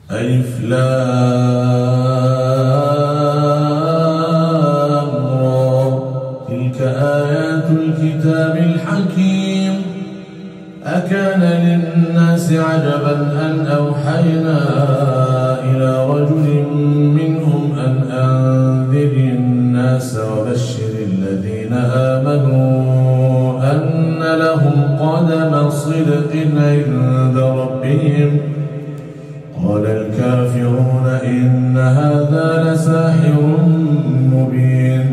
ألف لام را تلك آيات الكتاب الحكيم أكان للناس عجبا أن أوحينا إلى رجل منهم أن أنذر الناس وبشر الذين آمنوا أن لهم قدم صدق عند ربهم قال الكافرون إن هذا لساحر مبين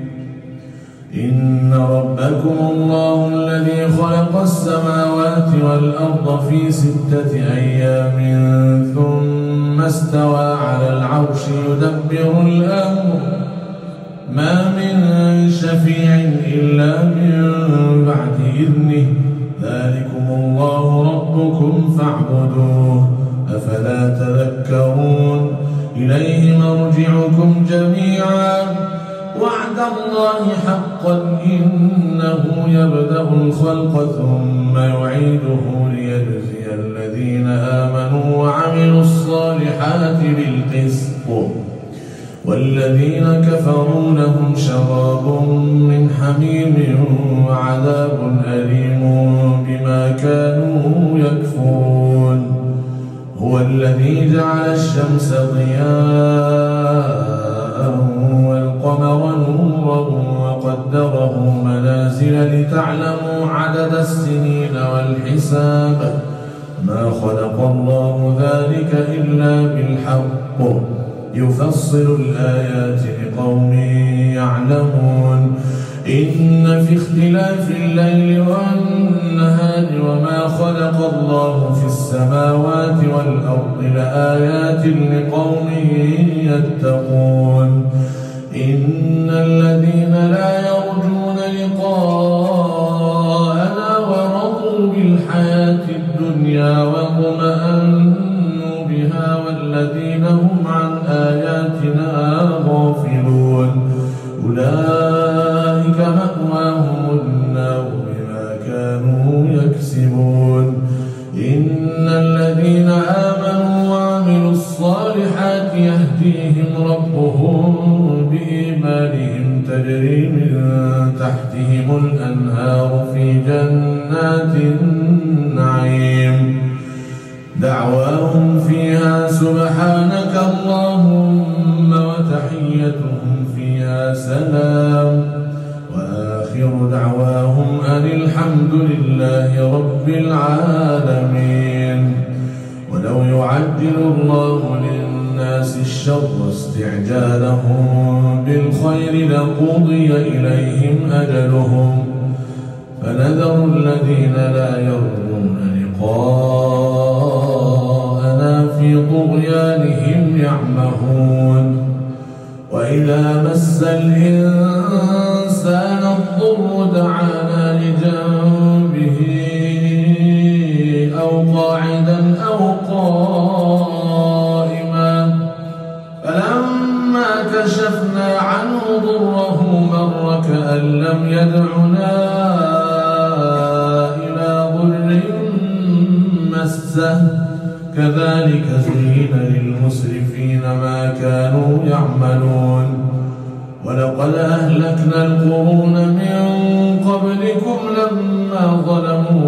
إن ربكم الله الذي خلق السماوات والأرض في 6 أيام ثم استوى على العرش يدبر الأمر ما من شفيع إلا من بعد إذنه ذلكم الله ربكم فاعبدوه أفلا تذكرون إليه مرجعكم جميعا وعد الله حقا إنه يبدأ الخلق ثم يعيده ليجزي الذين آمنوا وعملوا الصالحات بالقسط والذين كفروا لهم شراب من حميم وعذاب أليم بما كانوا يكفرون هو الذي جعل الشمس ضياء والقمر نورا وقدره منازل لتعلموا عدد السنين والحساب ما خلق الله ذلك إلا بالحق يفصل الآيات لقوم يعلمون إن في اختلاف الليل والنهار وما خلق الله في السماوات والأرض لآيات لقوم يتقون إن الذين لا يرجون لقاءنا ورضوا بالحياة الدنيا واطمأنوا بها والذين هم عن آياتنا غافلون أولئك مأواهم النار بما كانوا يكسبون إن الذين آمنوا وعملوا الصالحات يهديهم ربهم بإيمانهم تجري من تحتهم الأنهار في جنات النعيم دعواهم فيها سبحانك اللهم وتحيتهم فيها سلام وآخر دعواهم أن الحمد لله رب العالمين ولو يعجل الله للناس الشر استعجالهم بالخير لقضي إليهم أجلهم فنذر الذين لا يرجون لقاءنا في طغيانهم يعمهون وإذا مس الإنسان الضر دعانا لجنبه أو قاعدا أو قائما فلما كشفنا عنه ضره مر كأن لم يدعنا إلى ضر مسه كذلك زين للمسرفين ما كانوا يعملون ولقد أهلكنا القرون من قبلكم لما ظلموا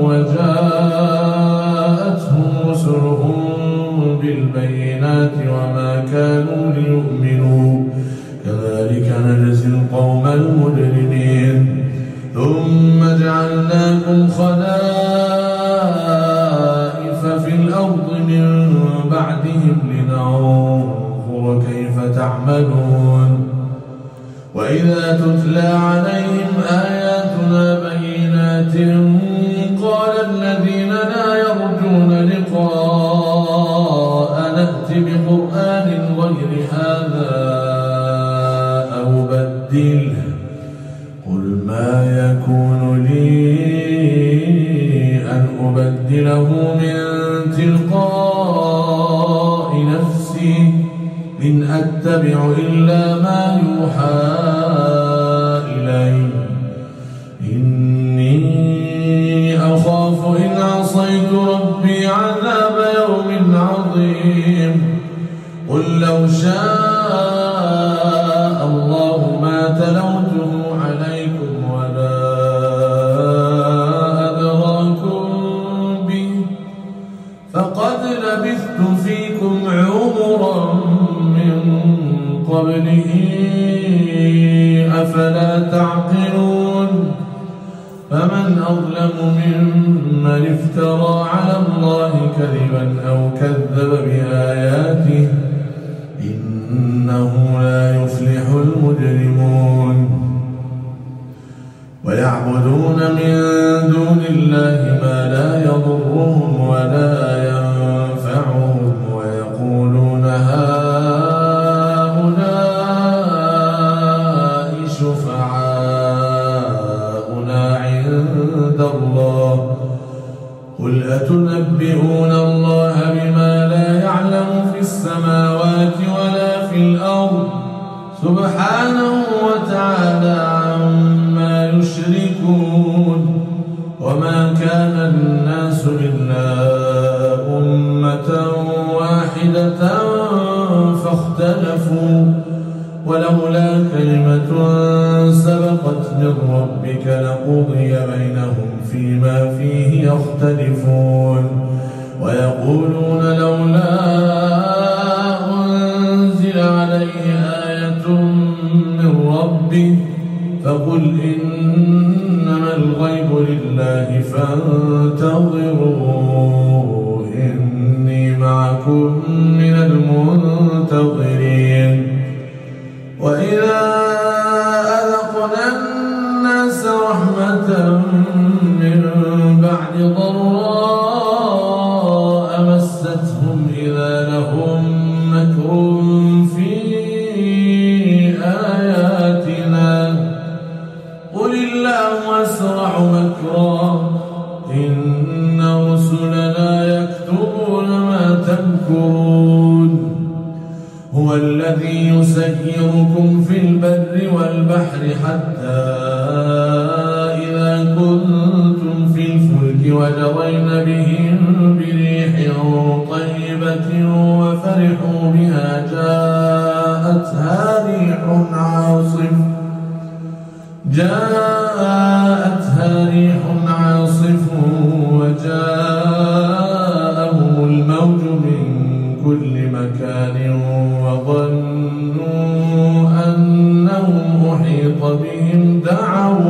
وجاءتهم رسلهم بالبينات وما كانوا ليؤمنوا كذلك نجزي القوم المجرمين ثم جعلناكم خلائف في الأرض من بعدهم لننظر كيف تعملون وإذا تتلى عليهم آياتنا بينات قال الذين لا يرجون لقاء نأت بقرآن غير هذا أو بدله قل ما يكون لي أن أبدله من تلقاء نفسي إن أتبع إلا ما يوحى إلي إني أخاف إن عصيت ربي عذاب يوم عظيم قل لو شاء الله ما تلوته عليكم ولا أدراكم به فقد لبثت فيكم عمرا من قبله أفلا تعقلون فمن أظلم ممن افترى على الله كذبا أو كذب بآياته إنه لا يفلح المجرمون ويعبدون من دون الله ما لا يضرهم ولا ينفعهم ويقولون هؤلاء شفعاؤنا عند الله قل أتنبئون الله بما لا يعلم في السماوات ولا في الأرض سبحانه وتعالى عما يشركون وما كان الناس إلا أمة واحدة فاختلفوا ولولا كلمة سبقت من ربك لقضي بينهم فيما فيه يختلفون ويقولون لولا أنزل عليه آية من ربه فقل إنما الغيب لله فانتظروا إني معكم من المنتظرين وإذا أذقنا الناس رحمة من بعد ضراء مستهم إذا لهم مكر في آياتنا قل الله أسرع مكرا إن رسلنا يكتبون ما تمكرون هو الذي يسيركم في البر والبحر حتى إذا كنتم في الفلك وجرين بهم بريح طيبة وفرحوا بها جاءتها ريح عاصف وجاءهم الموج من كل مكان وظنوا أنهم أحيط بهم دعوا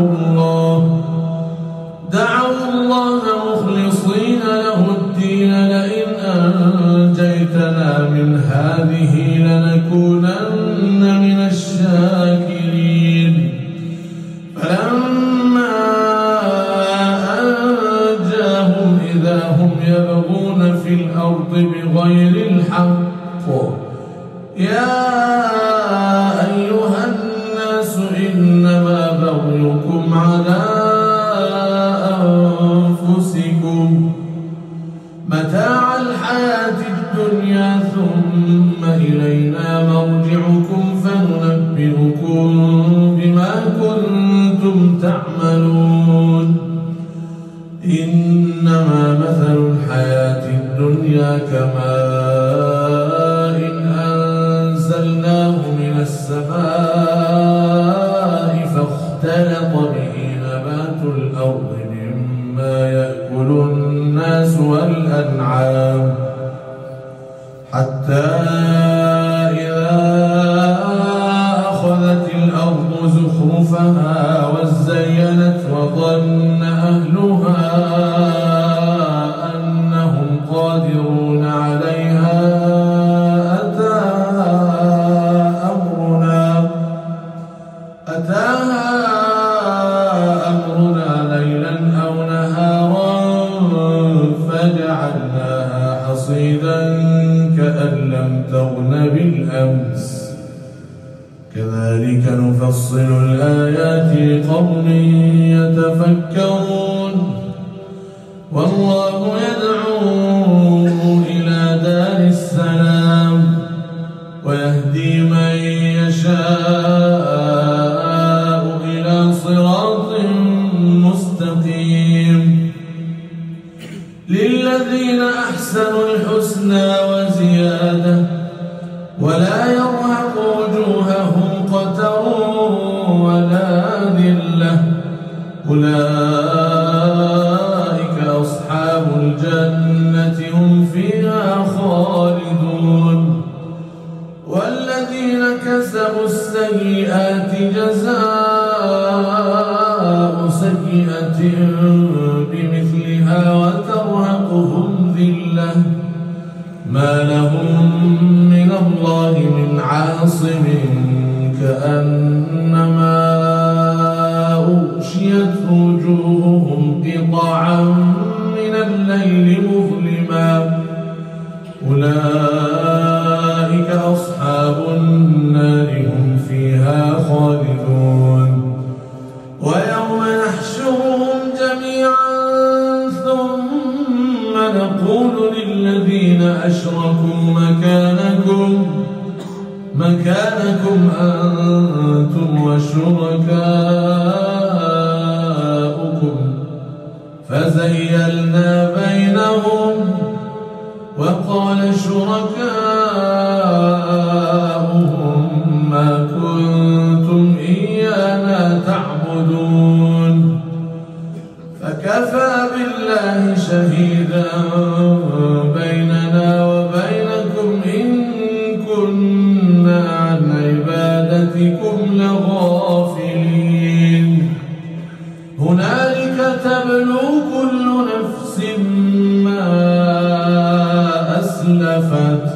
الله مخلصين له الدين لئن أنجيتنا من هذه لنكونن من الشاكرين فلما أنجاهم إذا هم يبغون في الأرض بغير الحق يا أيها الناس إنما بغيكم على أنفسكم متاع الحياة الدنيا ثم إلينا مرجعكم فننبئكم بما كنتم تعملون إنما مثل الحياة الدنيا كماء أنزلناه من السماء فاختلط به نبات الأرض مما يأكل الناس والأنعام حتى إذا أخذت الأرض زخرفها وزينت وظن أهلها أنهم قادرون عليها أتاها أمرنا ليلا أو نهارا فجعلناها حصيدا كأن لم تغن بالأمس كذلك نفصل الآيات لقوم يتفكرون والله يدعو إلى دار السلام ويهدي من يشاء إلى صراط مستقيم للذين أحسنوا الحسنى وزيادة لهم من الله من عاصم كأنما أغشيت وجوههم قطعا من الليل مظلما أولئك أصحاب النار هم فيها خالدون ويوم نحشرهم جميعا ثم نقول للذين أشركوا مكانكم أنتم وشركاؤكم فزيلنا بينهم وقال شركاؤهم ما كنتم إيانا تعبدون فكفى بالله شهيدا بيننا وبينكم إن كنا عن عبادتكم لغافلين هنالك تبلو كل نفس ما أسلفت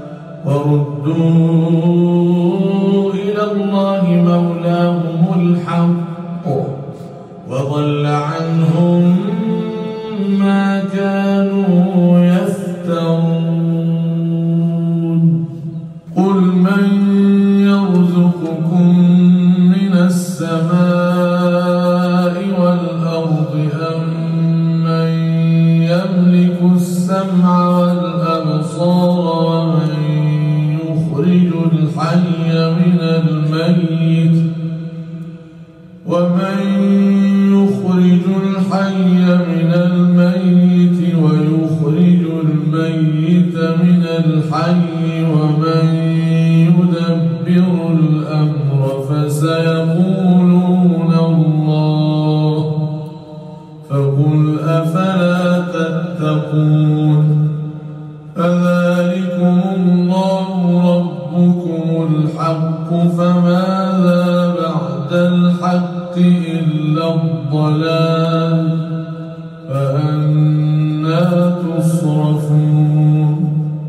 وردوا إلى الله مولاهم الحق وضل عنهم ما كانوا يفترون قل من يرزقكم من السماء والأرض أم من يملك السمع والأبصار ومن يخرج الحي من الميت ويخرج الميت من الحي ومن يدبر الأمر فسيقولون الله فقل أفلا تتقون فذلكم الله ربكم الحق فماذا بعد الحق إلا الضلال فأنى تصرفون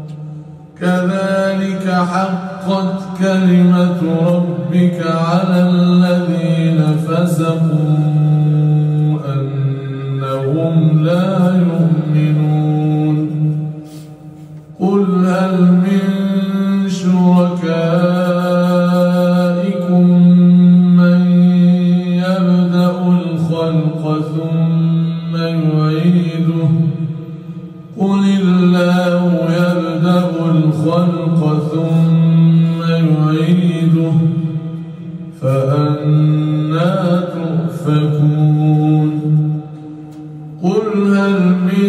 كذلك حقت كلمة ربك على الذين فسقوا أنهم لا يؤمنون قل هل من شركائكم من يبدأ الخلق ثم يعيده قل الله يبدأ الخلق ثم يعيده فأنى تؤفكون قل هل من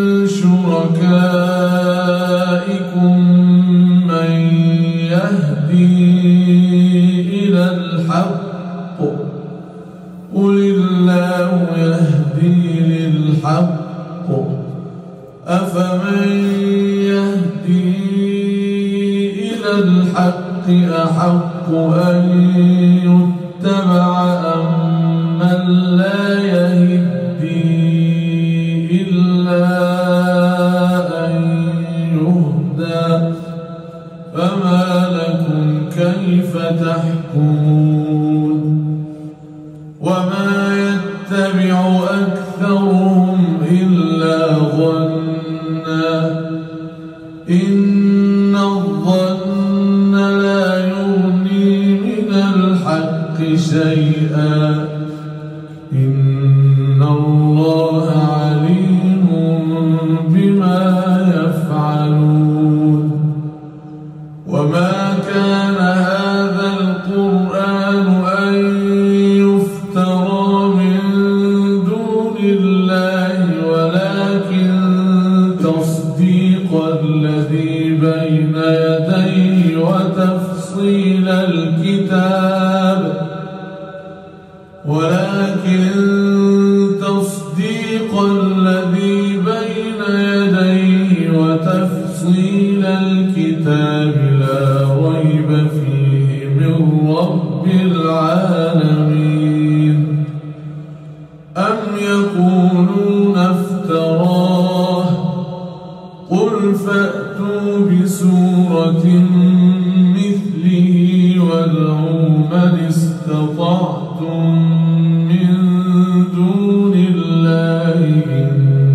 شركائكم من يهدي إلى الحق قل الله يهدي للحق أفمن يهدي إلى الحق أحق أن يتبع أم من لا يهدي إلا أن يهدى فما لكم كيف تحكمون وما يتبع أكثرهم إلا ظنا إن الظن لا يغني من الحق شيئا إن الله عليم بما يفعلون وما كان هذا القرآن أن يفترى من دون الله ولكن تصديق الذي بين يديه وتفصيل الكتاب لا ريب فيه من رب العالمين أم يقولون افتراه قل فأتوا بسورة بسورة مثله وادعوا من استطعتم من دون الله إن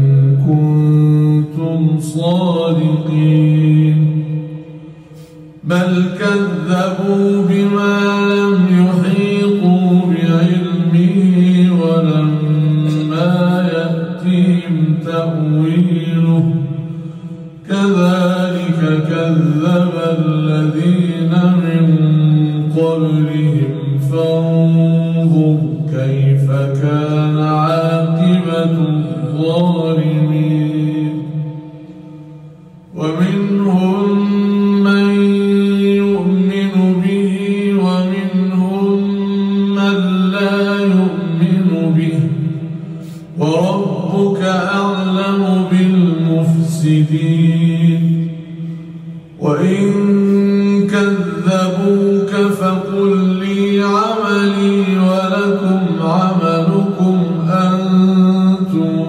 كنتم صادقين بل كذبوا بما لم يحيطوا بعلمه ولما يأتهم تأويله كذلك كذب الذين من قبلهم فانظر كيف كان عاقبة الظالمين ومنهم من يؤمن به ومنهم من لا يؤمن به وربك أعلم بالمفسدين وإن كذبوك فقل لي عملي ولكم عملكم أنتم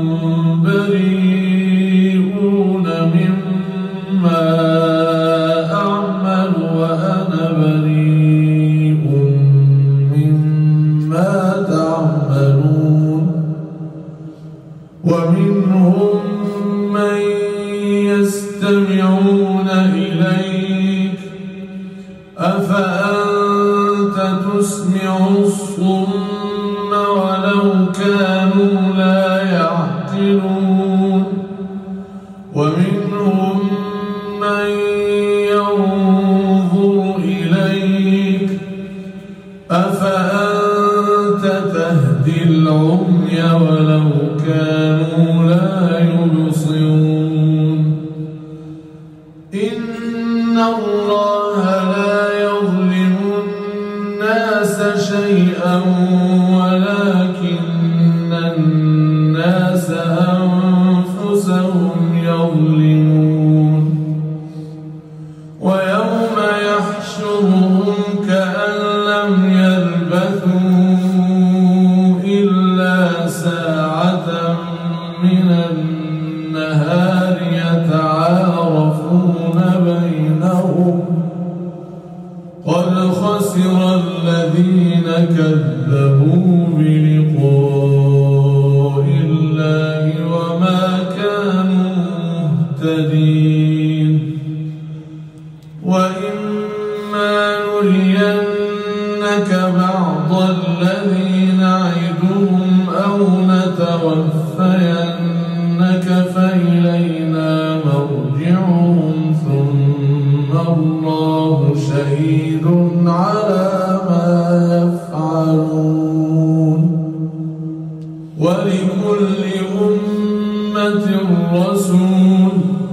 بريئون مما أعمل وأنا بريء مما تعملون ومنهم من يستمعون إليك أفأنت تسمع الصم ولو كانوا لا يعقلون ومنهم من ينظر إليك أفأنت تهدي العمي ولو كانوا لا يبصرون إن الله لا يظلم الناس شيئا ولكن الناس أنفسهم يظلمون ويوم يحشرهم كأن لم يلبثوا إلا ساعة من النهار يتعارفون بينهم قد خسر الذين كذبوا بلقاء الله وما كانوا مهتدين وإما نرينك بعض الذي نعدهم أو نتوفينك فإلينا مرجعهم ثم الله شهيد على ما يفعلون ولكل أمة رسول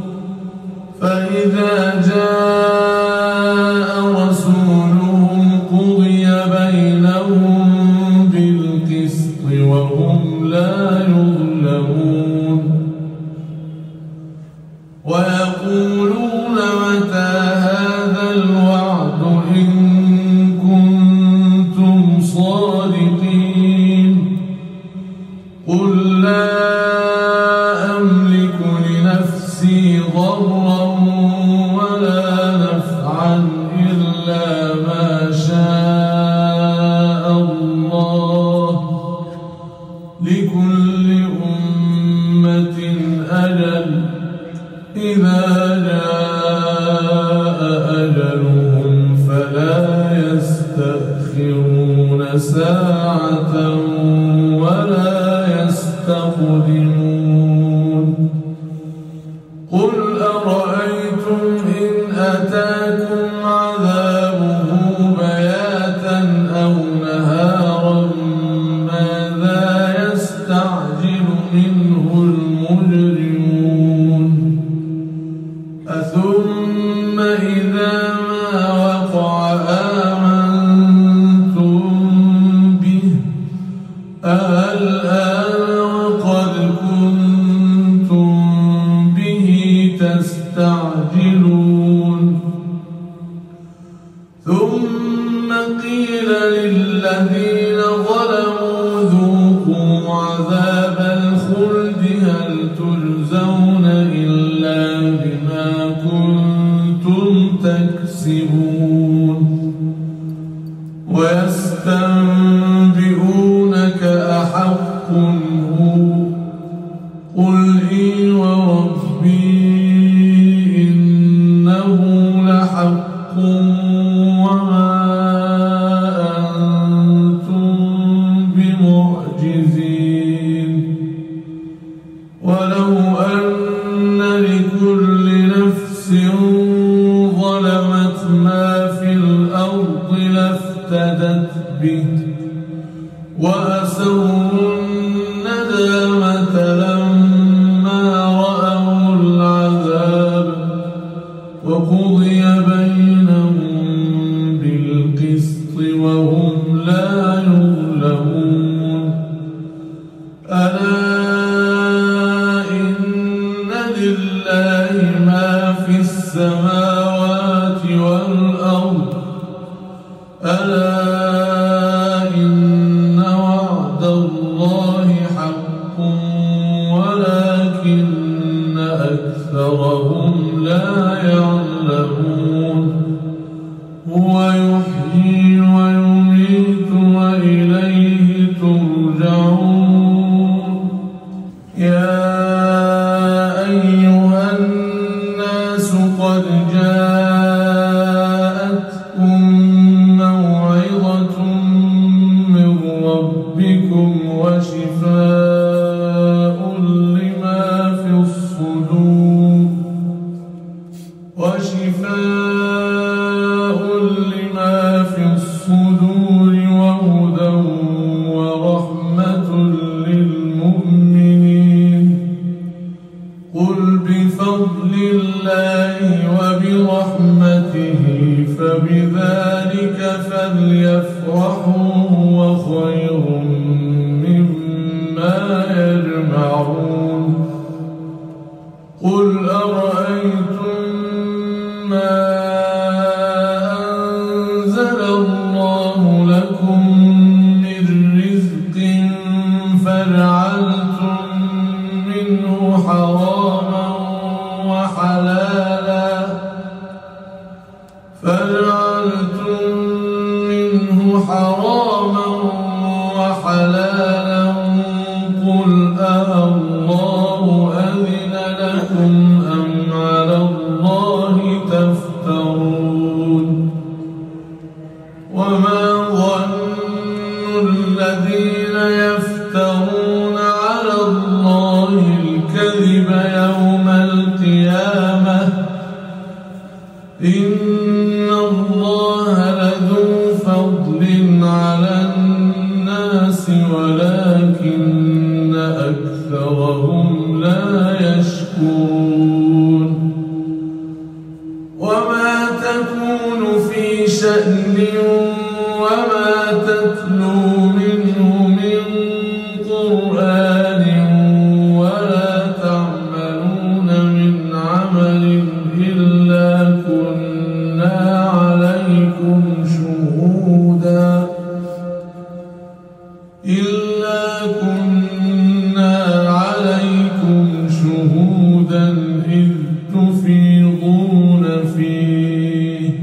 فإذا جاء رسولهم قضي بينهم بالقسط وهم لا يظلمون ويقولون متى هذا الوعد إن كنتم صادقين قل لا أملك لنفسي ضرا ولا نفعا إلا ما شاء الله لكل أمة أجل إذا جاء أجلهم فلا يستأخرون ساعة ولا يستقدمون قل أرأيتم إن أتاكم عذابه بياتا أو نهارا ماذا يستعجل منه المجرمون أثم إذا ما وقع آمنتم به الآن وقد كنتم به تستعجلون ثم قيل للذين ظلموا ذوقوا عذاب الخلد هل تجزون إلا بما كنتم تكسبون ويستنبئونك أحق هو قل إي وربي إنه لحق وما أنتم بمعجزين ولو أن لكل نفس ظلمت ما في الأرض لافتدت به وأسروا الندامة لما رأوا العذاب وقضي بينهم بالقسط وهم لا يظلمون ألا إن لله ما في السماوات والأرض ألا إن وعد الله حق ولكن أكثرهم لا يعلمون هو يحيي ويميت وإليه ترجعون يا أيها الناس قد جاءتكم موعظة من ربكم وشفاء لما في الصدور وهدى ورحمة للمؤمنين قل بفضل الله وبرحمته فبذلك فليفرحوا هو خير مما يجمعون قل أرأيتم ما أنزل الله لكم من رزق فجعلتم منه حراما وحلالا قل الله أذن لكم أم على الله تفترون وما ظن الذين يفترون على الله الكذب يوم القيامة إن الله لذو فضل على الناس ولكن أكثرهم لا يشكرون وما تكون في شأن وما تتلو منه من قرآن ولا تعملون من عمل إلا كنا عليكم شهودا إذ تفيضون فيه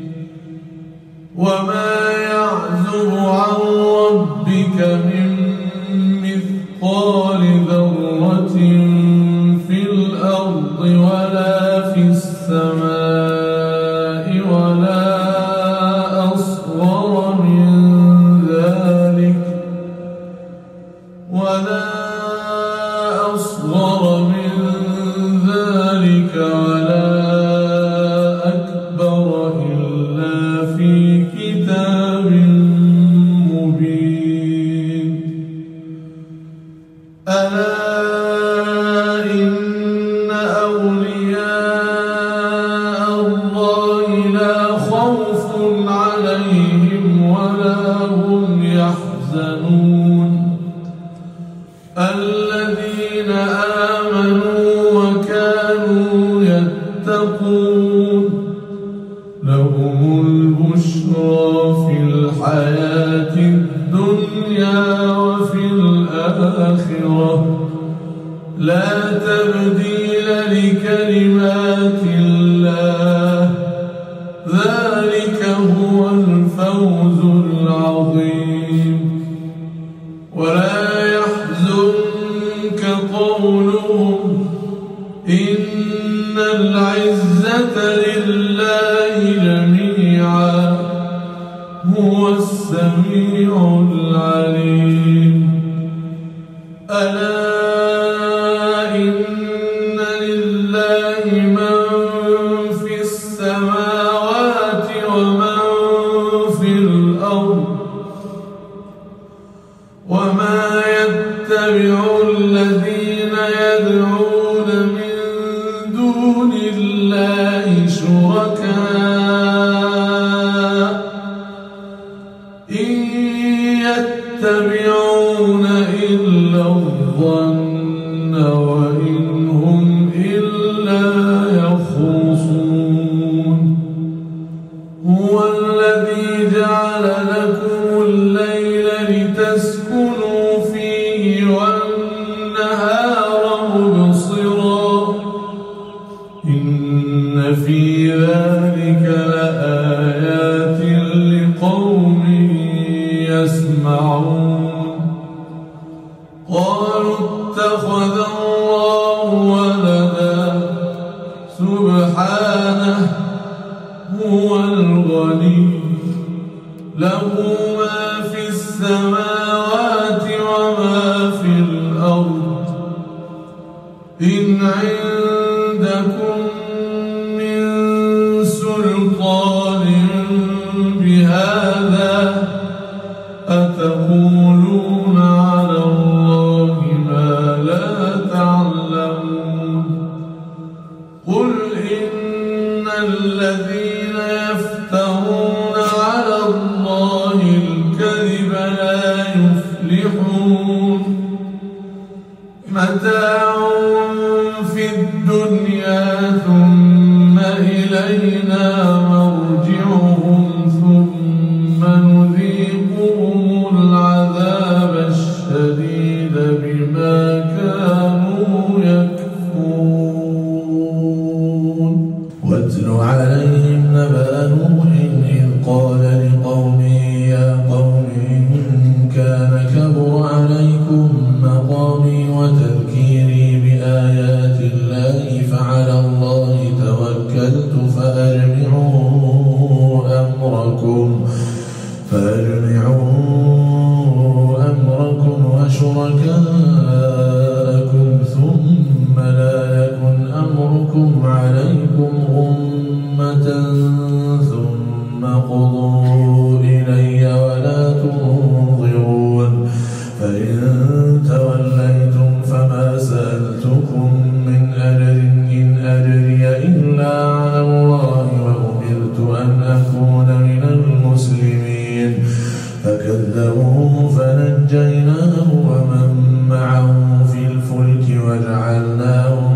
وما يعزب عن ربك من مثقال ذرة في الأرض ولا في السماء ولا أصغر من ذلك ولا أكبر إلا في كتاب مبين ألا إن أولياء الله لا خوف عليهم ولا هم يحزنون الذين آمنوا وكانوا يتقون لهم البشرى في الحياة الدنيا وفي الآخرة لا تبديل لكلمات الله جميعا هو السميع العليم. ألا إن لله من في السماوات ومن في الأرض وما يتبع الذين يدعون من دون الله شركاء إن يتبعون إلا الظن وإن هم إلا يخرصون. هو الذي جعل لكم الليل لتسكنوا فيه والنهار مبصرا إن في ذلك لآيات لقوم يسمعون. قالوا اتخذ الله ولدا سبحانه هو الغني له ما في السماوات وما في الأرض إن عندكم من سلطان بهذا أتقولون على الله ما لا تعلمون. قل إن الذين يفترون على الله الكذب لا يفلحون. متاع في الدنيا ثم إلينا مرجعهم ثم نذيقهم العذاب الشديد بما كانوا يكفرون. واتل عليهم نبأ نوح إذ قال لقومه يا قوم إن كان كبر عليكم مقامي وتذكيري بآيات الله فعلى الله توكلت فأجمعوا أمركم وشركاءكم ثم لا يكن أمركم عليكم غمة ثم قضوا إلي ولا تنظرون. فإن توليتم فما سألتكم من أجر إن أجري إلا على الله وأمرت أن أكون من المسلمين. فكذبوه فنجيناه ومن معه في الفلك وجعلناهم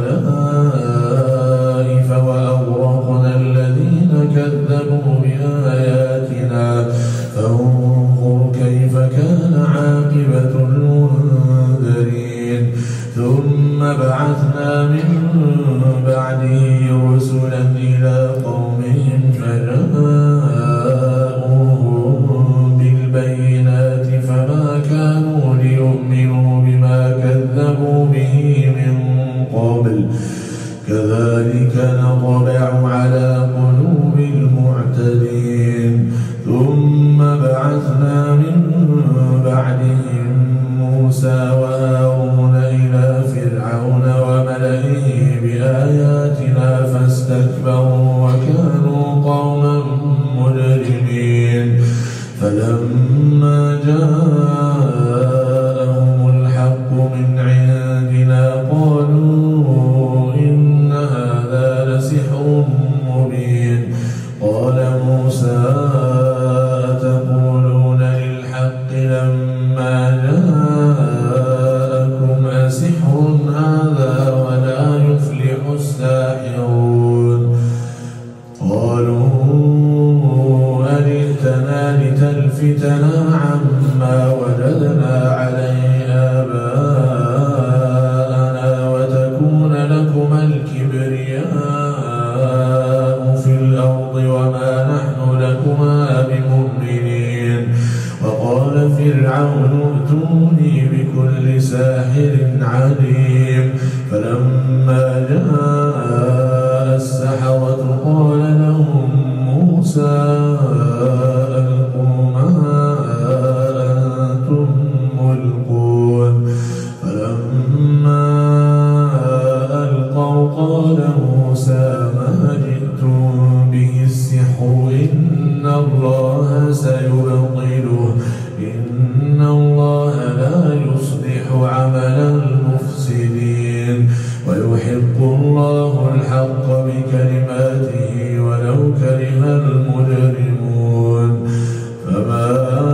خلائف وأغرقنا الذين كذبوا بآياتنا فانظر كيف كان عاقبة المنذرين. ثم بعثنا من بعده رسلا إلى قومهم فجاءوهم بالبينات فما كانوا ليؤمنوا بما كذبوا به من قبل كذلك نطبع على قلوب المعتدين. ثم بعثنا من بعدهم موسى وهارون إلى فرعون وملئه بآياتنا فاستكبروا وكانوا قوما مجرمين. فلما جاءهم الحق من عندنا قالوا إن هذا لسحر مبين. قال موسى أتقولون للحق لما جاءكم أسحر هذا ولا يفلح الساحرون. قالوا أجئتنا لتلفتنا عما وجدنا عليه آباءنا وتكون لكما الكبرياء في الأرض وما نحن لكما بمؤمنين. وقال فرعون ائتوني بكل ساحر عليم. فلما جاء السحرة قال لهم موسى ألقوا ما أنتم ملقون فلما ألقوا قال موسى ما جئتم به السحر إن الله سيبطله إن الله لا يصلح عمل المفسدين ويحق الله الحق بكلماته ولو كره المجرمون فما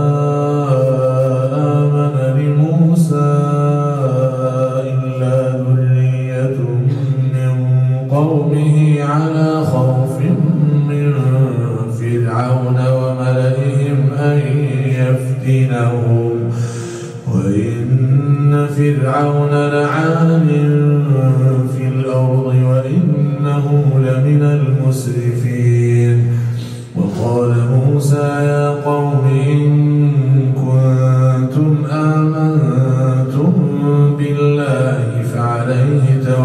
آمن لموسى إلا ذرية من قومه على خوف من فرعون وملئهم أن يفتنهم وإن فرعون لعال في الأرض وإنه لمن المسرفين وقال موسى يا قوم إن كنتم آمنتم بالله فعليه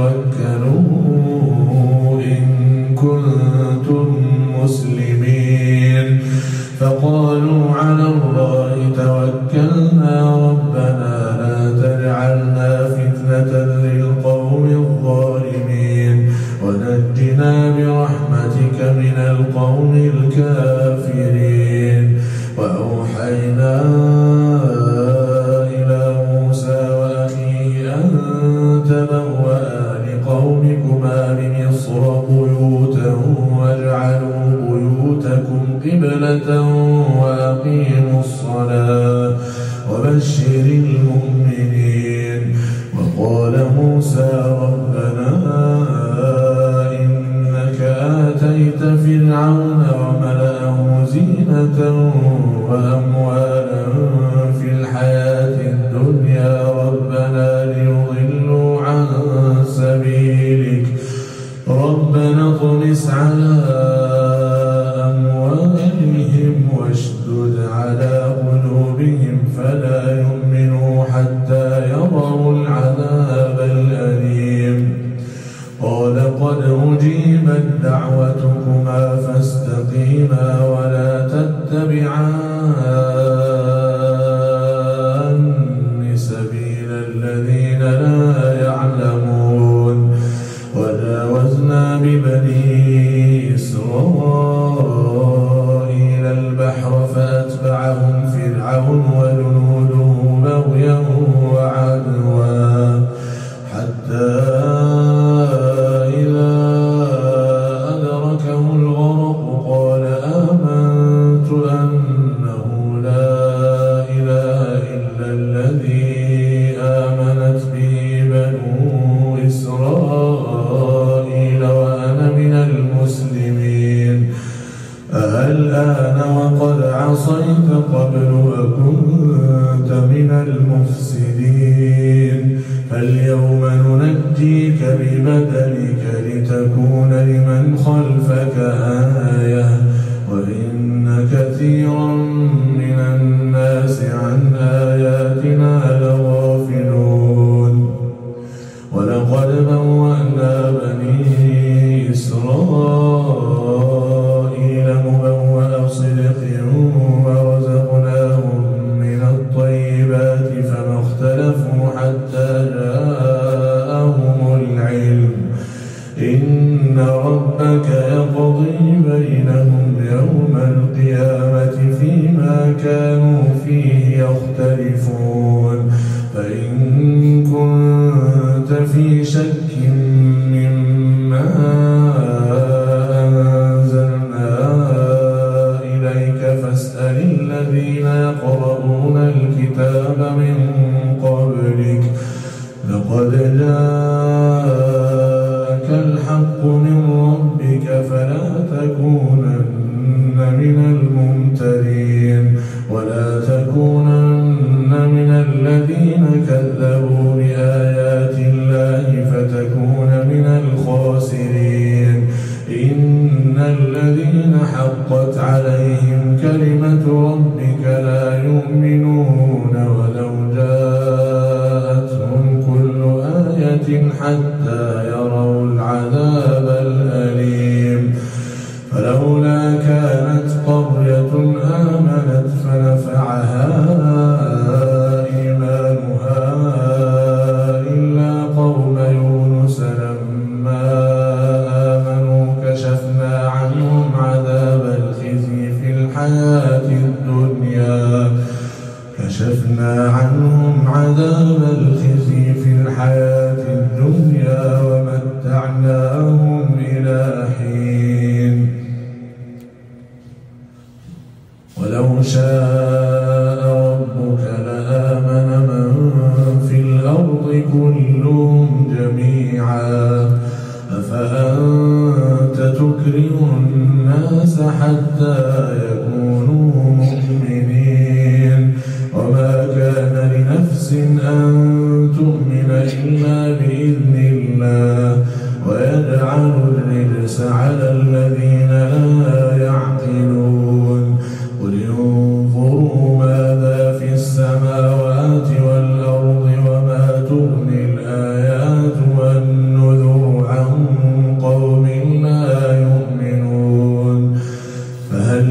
توكلوا إن كنتم مسلمين فقالوا على الله توكلنا ربنا لا تجعلنا فتنة للقوم الظالمين ونجنا برحمتك من القوم الكافرين وأوحينا إلى موسى وأخيه أن تبوأ لقومكما بمصر بيوتا واجعلوا بيوتكم قبلة وأقيموا الصلاة وبشر المؤمنين وقال موسى ربنا إنك آتيت فرعون وملأه زينة وأموالا في الحياة الدنيا ربنا ليضلوا عن سبيلك ربنا اطمس على أموالهم واشدد على قلوبهم فلا يؤمنوا حتى يروا العذاب الأليم قال قد أجيبت دعوتكما فاستقيما ولا تتبعان سبيل الذين لا يعلمون وجاوزنا ببني إسرائيل البحر فأتبعهم فرعون وجنوده بغيا وعدوا حتى إذا أدركه الغرق قال آمنت أنه لا إله إلا الذي آمنت به بنو إسرائيل وأنا من المسلمين الآن وقد عصيت قبل وكنت من المفسدين فاليوم ننجيك ببدنك لتكون لمن خلفك آية وإن كثيرا من الناس عن آياتنا لغافلون ولقد بوأنا بني إسرائيل مبوأ صدق ورزقناهم من الطيبات فما اختلفوا حتى جاءهم العلم إن ربك يقضي بينهم يوم القيامة فيما كانوا فيه يختلفون فإن كنت في شك مما أنزلنا إليك فاسأل الذين يقرؤون الكتاب من قبلك لقد جاءك الحق من ربك فلا تكونن من الممترين ولا تكونن من الذين كذبوا بآيات الله فتكون من الخاسرين إن الذين حقت عليهم كلمة ربك لا يؤمنون ولو جاءتهم كل آية حتى يروا العذاب الأليم فلولا كانت الحياة الدنيا كشفنا عنهم عذاب الخزي في الحياة الدنيا ومتعناهم إلى حين ولو شاء ربك لآمن من في الأرض كلهم جميعا أفأنت تكره الناس حتى يكونوا مؤمنين وما كان لنفس أن تؤمن إلا بإذن الله ويجعل الرجس على الذين لا يعقلون قل انظروا ماذا في السماوات والأرض وما تغني الآيات والنذر عن قوم لا يؤمنون فهل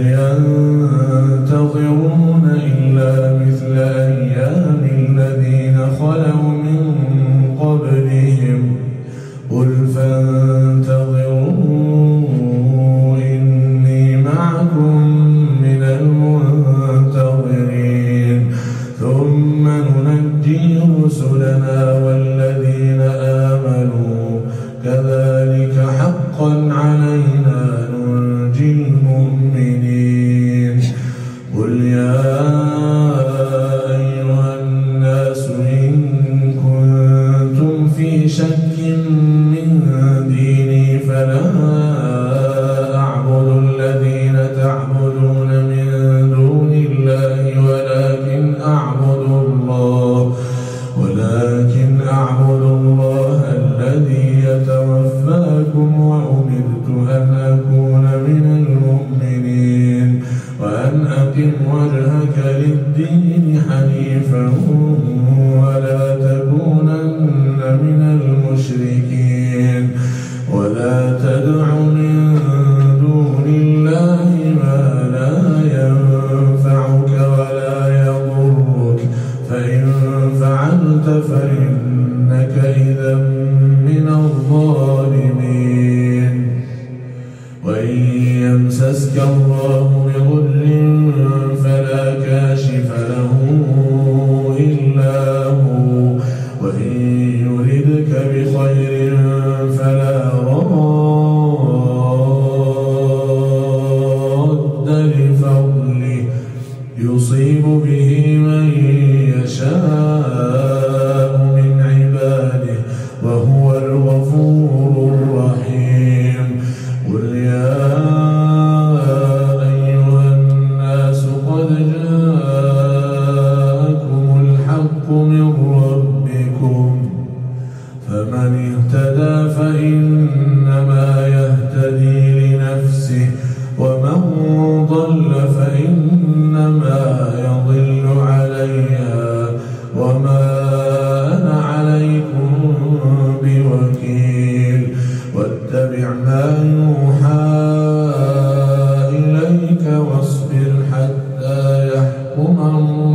ينتظرون إلا مثل أيام الذين خلوا من قبلهم قل فانتظروا إني معكم من المنتظرين ثم ننجي رسلنا والذين آمنوا كذلك حقا علينا ننجي المؤمنين قل يا أيها الناس إن كنتم في شك من ديني فلا أعبد الذين تعبدون من دون الله ولكن أعبد الله الذي يتوفاكم وأمرت أن أكون من المؤمنين وأن أقم وجهك للدين حنيفا ولا تكونن من المشركين ولا تدع من دون الله ما لا ينفعك ولا يضرك فإن فعلت فإنك إذا من الظالمين وإن يمسسك الله بضر فلا كاشف له إلا هو وإن يردك بخير فلا راد لفضله يصيب به من يشاء من عباده وهو الغفور الرحيم قل يا أيها الناس قد جاءكم الحق من ربكم فمن اهتدى فإنما يهتدي لنفسه ومن ضل فإنما يضل عليها وما أنا عليكم بوكيل واتبع ما يوحى إليك واصبر حتى يحكم الله